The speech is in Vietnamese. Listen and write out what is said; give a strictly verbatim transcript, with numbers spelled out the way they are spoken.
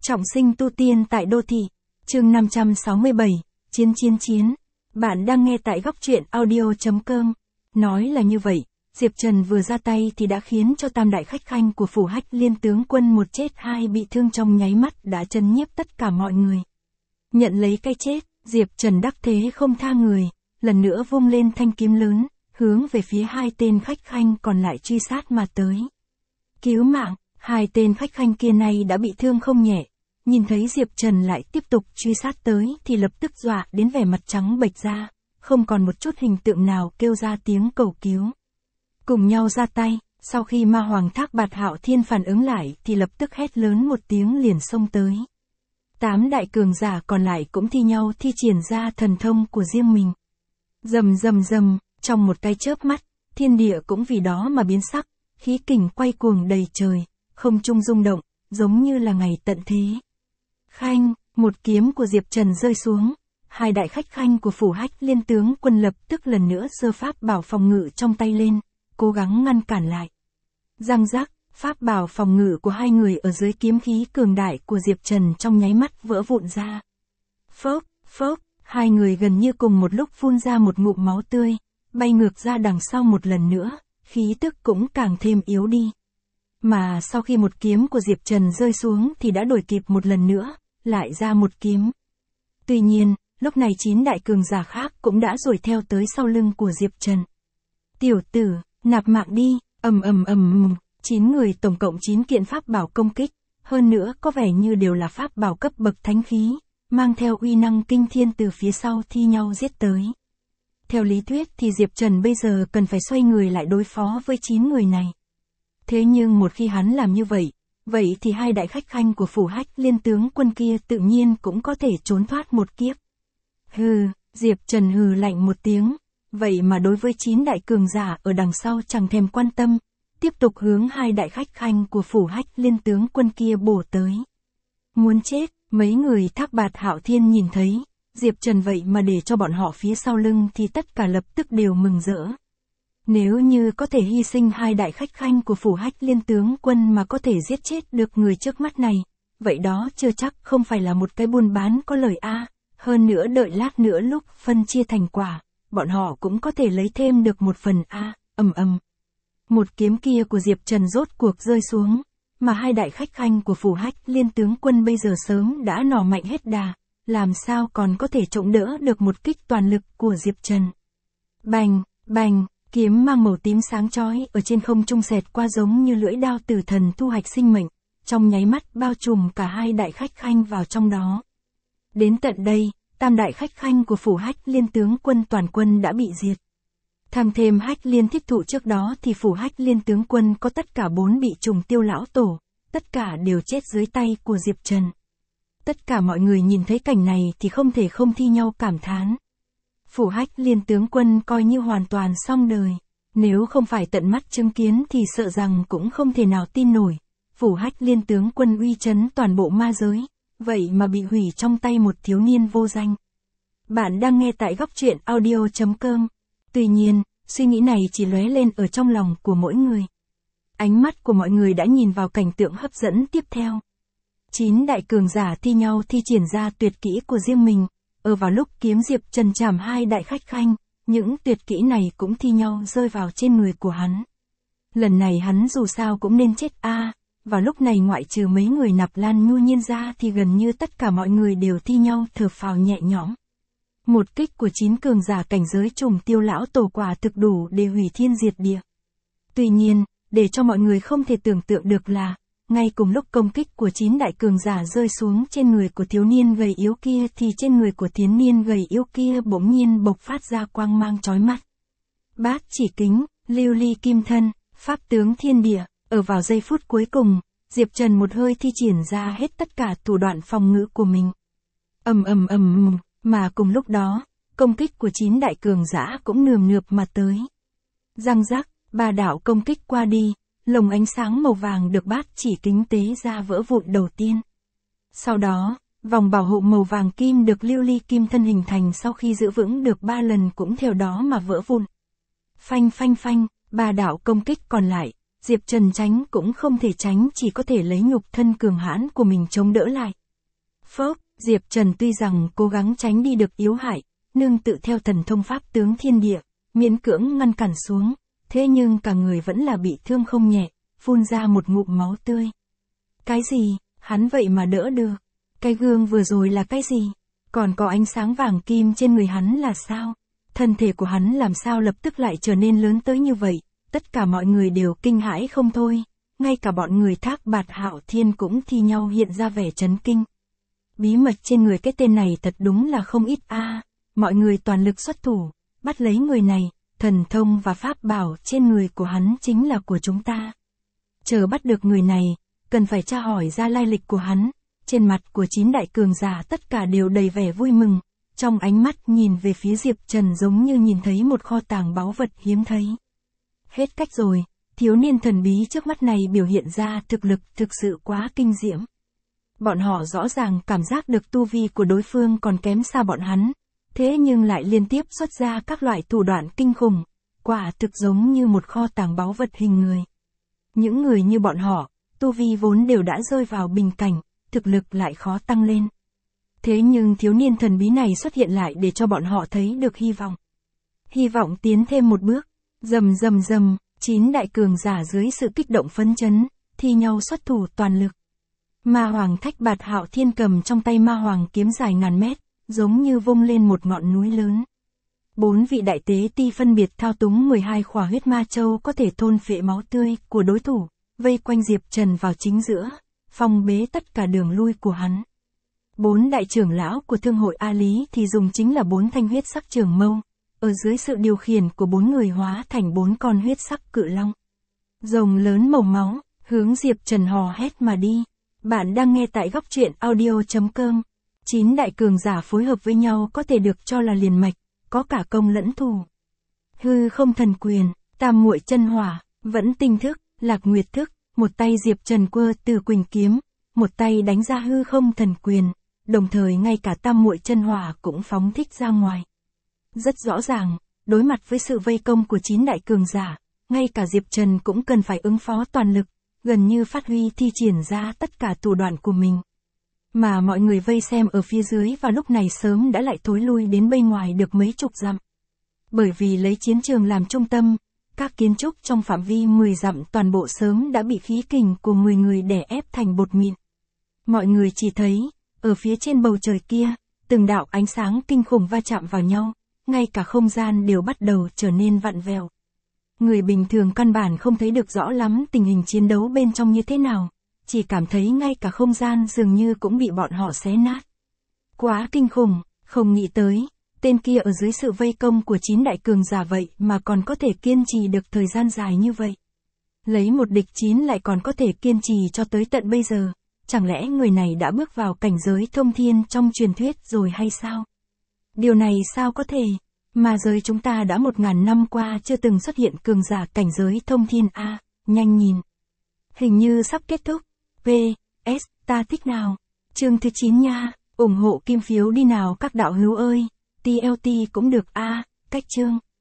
Trọng sinh tu tiên tại đô thị. Chương năm trăm sáu mươi bảy, Chiến chiến chiến. Bạn đang nghe tại góc truyện audio chấm com. Nói là như vậy, Diệp Trần vừa ra tay thì đã khiến cho tam đại khách khanh của phủ Hách Liên tướng quân một chết hai bị thương trong nháy mắt đã chấn nhiếp tất cả mọi người. Nhận lấy cái chết, Diệp Trần đắc thế không tha người, lần nữa vung lên thanh kiếm lớn, hướng về phía hai tên khách khanh còn lại truy sát mà tới. Cứu mạng, hai tên khách khanh kia này đã bị thương không nhẹ, nhìn thấy Diệp Trần lại tiếp tục truy sát tới thì lập tức dọa đến vẻ mặt trắng bệch ra, không còn một chút hình tượng nào kêu ra tiếng cầu cứu. Cùng nhau ra tay, sau khi ma hoàng Thác Bạt Hạo Thiên phản ứng lại thì lập tức hét lớn một tiếng liền xông tới. Tám đại cường giả còn lại cũng thi nhau thi triển ra thần thông của riêng mình. Rầm rầm rầm, trong một cái chớp mắt, thiên địa cũng vì đó mà biến sắc, khí kình quay cuồng đầy trời, không trung rung động, giống như là ngày tận thế. Khanh, một kiếm của Diệp Trần rơi xuống, hai đại khách khanh của phủ Hách Liên tướng quân lập tức lần nữa giơ pháp bảo phòng ngự trong tay lên, cố gắng ngăn cản lại. Răng rắc, pháp bảo phòng ngự của hai người ở dưới kiếm khí cường đại của Diệp Trần trong nháy mắt vỡ vụn ra. Phốc, phốc, hai người gần như cùng một lúc phun ra một ngụm máu tươi, bay ngược ra đằng sau một lần nữa, khí tức cũng càng thêm yếu đi. Mà sau khi một kiếm của Diệp Trần rơi xuống thì đã đổi kịp một lần nữa, lại ra một kiếm. Tuy nhiên, lúc này chín đại cường giả khác cũng đã đuổi theo tới sau lưng của Diệp Trần. Tiểu tử, nạp mạng đi, ầm ầm ầm, chín người tổng cộng chín kiện pháp bảo công kích, hơn nữa có vẻ như đều là pháp bảo cấp bậc thánh khí, mang theo uy năng kinh thiên từ phía sau thi nhau giết tới. Theo lý thuyết thì Diệp Trần bây giờ cần phải xoay người lại đối phó với chín người này. Thế nhưng một khi hắn làm như vậy, vậy thì hai đại khách khanh của phủ Hách Liên tướng quân kia tự nhiên cũng có thể trốn thoát một kiếp. Hừ, Diệp Trần hừ lạnh một tiếng, vậy mà đối với chín đại cường giả ở đằng sau chẳng thèm quan tâm, tiếp tục hướng hai đại khách khanh của phủ Hách Liên tướng quân kia bổ tới. Muốn chết, mấy người Thác Bạt Hạo Thiên nhìn thấy Diệp Trần vậy mà để cho bọn họ phía sau lưng thì tất cả lập tức đều mừng rỡ. Nếu như có thể hy sinh hai đại khách khanh của phủ Hách Liên tướng quân mà có thể giết chết được người trước mắt này, vậy đó chưa chắc không phải là một cái buôn bán có lời a. Hơn nữa đợi lát nữa lúc phân chia thành quả, bọn họ cũng có thể lấy thêm được một phần a. Ầm ầm. Một kiếm kia của Diệp Trần rốt cuộc rơi xuống, mà hai đại khách khanh của phủ Hách Liên tướng quân bây giờ sớm đã nỏ mạnh hết đà, làm sao còn có thể chống đỡ được một kích toàn lực của Diệp Trần. Bành, bành, kiếm mang màu tím sáng chói ở trên không trung xẹt qua giống như lưỡi đao tử thần thu hoạch sinh mệnh, trong nháy mắt bao trùm cả hai đại khách khanh vào trong đó. Đến tận đây, tam đại khách khanh của phủ Hách Liên tướng quân toàn quân đã bị diệt. Tham thêm Hách Liên thiết thụ trước đó thì phủ Hách Liên tướng quân có tất cả bốn bị trùng tiêu lão tổ, tất cả đều chết dưới tay của Diệp Trần. Tất cả mọi người nhìn thấy cảnh này thì không thể không thi nhau cảm thán. Phủ Hách Liên tướng quân coi như hoàn toàn xong đời, nếu không phải tận mắt chứng kiến thì sợ rằng cũng không thể nào tin nổi. Phủ Hách Liên tướng quân uy chấn toàn bộ ma giới, vậy mà bị hủy trong tay một thiếu niên vô danh. Bạn đang nghe tại góc truyện audio chấm com. Tuy nhiên, suy nghĩ này chỉ lóe lên ở trong lòng của mỗi người. Ánh mắt của mọi người đã nhìn vào cảnh tượng hấp dẫn tiếp theo. Chín đại cường giả thi nhau thi triển ra tuyệt kỹ của riêng mình, ở vào lúc kiếm Diệp Trần chảm hai đại khách khanh, những tuyệt kỹ này cũng thi nhau rơi vào trên người của hắn. Lần này hắn dù sao cũng nên chết a. À, vào lúc này ngoại trừ mấy người Nạp Lan Nhu Nhiên ra thì gần như tất cả mọi người đều thi nhau thở phào nhẹ nhõm. Một kích của chín cường giả cảnh giới trùng tiêu lão tổ quả thực đủ để hủy thiên diệt địa. Tuy nhiên, để cho mọi người không thể tưởng tượng được là, ngay cùng lúc công kích của chín đại cường giả rơi xuống trên người của thiếu niên gầy yếu kia thì trên người của thiếu niên gầy yếu kia bỗng nhiên bộc phát ra quang mang chói mắt. Bát chỉ kính, lưu ly kim thân, pháp tướng thiên địa, ở vào giây phút cuối cùng, Diệp Trần một hơi thi triển ra hết tất cả thủ đoạn phòng ngự của mình. Ầm ầm ầm, mà cùng lúc đó, công kích của chín đại cường giả cũng nườm nượp mà tới. Răng rắc, ba đạo công kích qua đi, lồng ánh sáng màu vàng được bát chỉ kính tế ra vỡ vụn đầu tiên. Sau đó, vòng bảo hộ màu vàng kim được lưu ly kim thân hình thành sau khi giữ vững được ba lần cũng theo đó mà vỡ vụn. Phanh phanh phanh, ba đạo công kích còn lại, Diệp Trần tránh cũng không thể tránh, chỉ có thể lấy nhục thân cường hãn của mình chống đỡ lại. Phốc, Diệp Trần tuy rằng cố gắng tránh đi được yếu hại, nương tự theo thần thông pháp tướng thiên địa, miễn cưỡng ngăn cản xuống, thế nhưng cả người vẫn là bị thương không nhẹ, phun ra một ngụm máu tươi. Cái gì, hắn vậy mà đỡ được? Cái gương vừa rồi là cái gì? Còn có ánh sáng vàng kim trên người hắn là sao? Thân thể của hắn làm sao lập tức lại trở nên lớn tới như vậy? Tất cả mọi người đều kinh hãi không thôi, ngay cả bọn người Thác Bạt Hạo Thiên cũng thi nhau hiện ra vẻ chấn kinh. Bí mật trên người cái tên này thật đúng là không ít a. À, mọi người toàn lực xuất thủ, bắt lấy người này, thần thông và pháp bảo trên người của hắn chính là của chúng ta. Chờ bắt được người này, cần phải tra hỏi ra lai lịch của hắn. Trên mặt của chín đại cường giả tất cả đều đầy vẻ vui mừng, trong ánh mắt nhìn về phía Diệp Trần giống như nhìn thấy một kho tàng báu vật hiếm thấy. Hết cách rồi, thiếu niên thần bí trước mắt này biểu hiện ra thực lực thực sự quá kinh diễm. Bọn họ rõ ràng cảm giác được tu vi của đối phương còn kém xa bọn hắn, thế nhưng lại liên tiếp xuất ra các loại thủ đoạn kinh khủng, quả thực giống như một kho tàng báu vật hình người. Những người như bọn họ, tu vi vốn đều đã rơi vào bình cảnh, thực lực lại khó tăng lên. Thế nhưng thiếu niên thần bí này xuất hiện lại để cho bọn họ thấy được hy vọng. Hy vọng tiến thêm một bước, rầm rầm rầm, chín đại cường giả dưới sự kích động phấn chấn, thi nhau xuất thủ toàn lực. Ma Hoàng Thác Bạt Hạo Thiên cầm trong tay Ma Hoàng kiếm dài ngàn mét, giống như vung lên một ngọn núi lớn. Bốn vị đại tế ti phân biệt thao túng mười hai khỏa huyết ma châu có thể thôn phệ máu tươi của đối thủ, vây quanh Diệp Trần vào chính giữa, phong bế tất cả đường lui của hắn. Bốn đại trưởng lão của thương hội A Lý thì dùng chính là bốn thanh huyết sắc trường mâu, ở dưới sự điều khiển của bốn người hóa thành bốn con huyết sắc cự long. Rồng lớn màu máu, hướng Diệp Trần hò hét mà đi. Bạn đang nghe tại góc truyện audio chấm com. Chín đại cường giả phối hợp với nhau có thể được cho là liền mạch, có cả công lẫn thủ. Hư không thần quyền, tam muội chân hỏa, vẫn tinh thức, lạc nguyệt thức, một tay Diệp Trần quơ từ quỳnh kiếm, một tay đánh ra hư không thần quyền, đồng thời ngay cả tam muội chân hỏa cũng phóng thích ra ngoài. Rất rõ ràng, đối mặt với sự vây công của chín đại cường giả, ngay cả Diệp Trần cũng cần phải ứng phó toàn lực, gần như phát huy thi triển ra tất cả thủ đoạn của mình. Mà mọi người vây xem ở phía dưới vào lúc này sớm đã lại thối lui đến bên ngoài được mấy chục dặm. Bởi vì lấy chiến trường làm trung tâm, các kiến trúc trong phạm vi mười dặm toàn bộ sớm đã bị khí kình của mười người đè ép thành bột mịn. Mọi người chỉ thấy, ở phía trên bầu trời kia, từng đạo ánh sáng kinh khủng va chạm vào nhau, ngay cả không gian đều bắt đầu trở nên vặn vẹo. Người bình thường căn bản không thấy được rõ lắm tình hình chiến đấu bên trong như thế nào, chỉ cảm thấy ngay cả không gian dường như cũng bị bọn họ xé nát. Quá kinh khủng, không nghĩ tới, tên kia ở dưới sự vây công của chín đại cường giả vậy mà còn có thể kiên trì được thời gian dài như vậy. Lấy một địch chín lại còn có thể kiên trì cho tới tận bây giờ, chẳng lẽ người này đã bước vào cảnh giới thông thiên trong truyền thuyết rồi hay sao? Điều này sao có thể? Mà giới chúng ta đã một ngàn năm qua chưa từng xuất hiện cường giả cảnh giới thông thiên a, à, nhanh nhìn. Hình như sắp kết thúc. P S, ta thích nào. Chương thứ chín nha, ủng hộ kim phiếu đi nào các đạo hữu ơi. T L T cũng được a, à, cách chương.